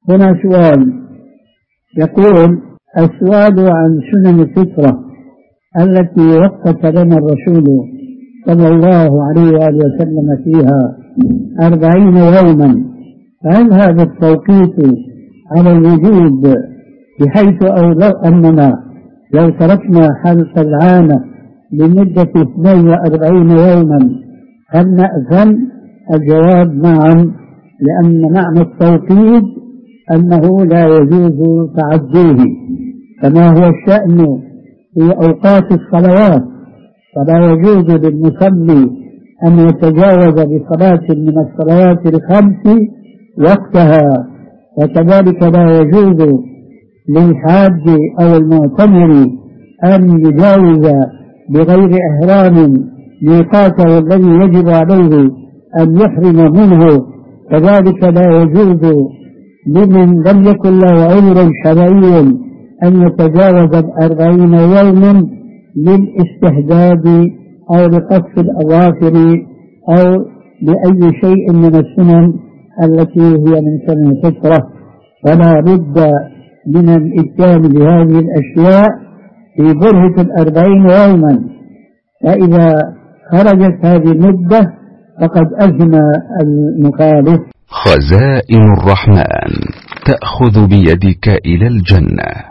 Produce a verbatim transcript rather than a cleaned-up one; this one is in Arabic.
هنا سؤال يقول: السؤال عن سنن الفطرة التي وقت لنا الرسول صلى الله عليه وآله وسلم فيها أربعين يوما، فهل هذا التوقيت على الوجود بحيث أو لو أننا لو تركنا حلق العانة لمدة اثنين وأربعين يوما هل نأثم؟ الجواب: نعم، لأن معنى التوقيت أنه لا يجوز تعديه، كما هو الشأن في أوقات الصلوات، فلا يجوز للمصلي أن يتجاوز بصلاة من الصلوات الخمس وقتها، وكذلك لا يجوز للحاج أو المعتمر أن يجاوز بغير إحرام ميقاته الذي يجب عليه أن يحرم منه، كذلك لا يجوز لمن لم يكن له عذر شرعي أن يتجاوز الأربعين يوما للاستهداد أو لقص الأظافر أو لأي شيء من السنن التي هي من سنن الفطرة، فلا بد من الإتيان بهذه الأشياء في برهة الأربعين يوما، فإذا خرجت هذه المدة فقد أثم المخالف. خزائن الرحمن تأخذ بيدك إلى الجنة.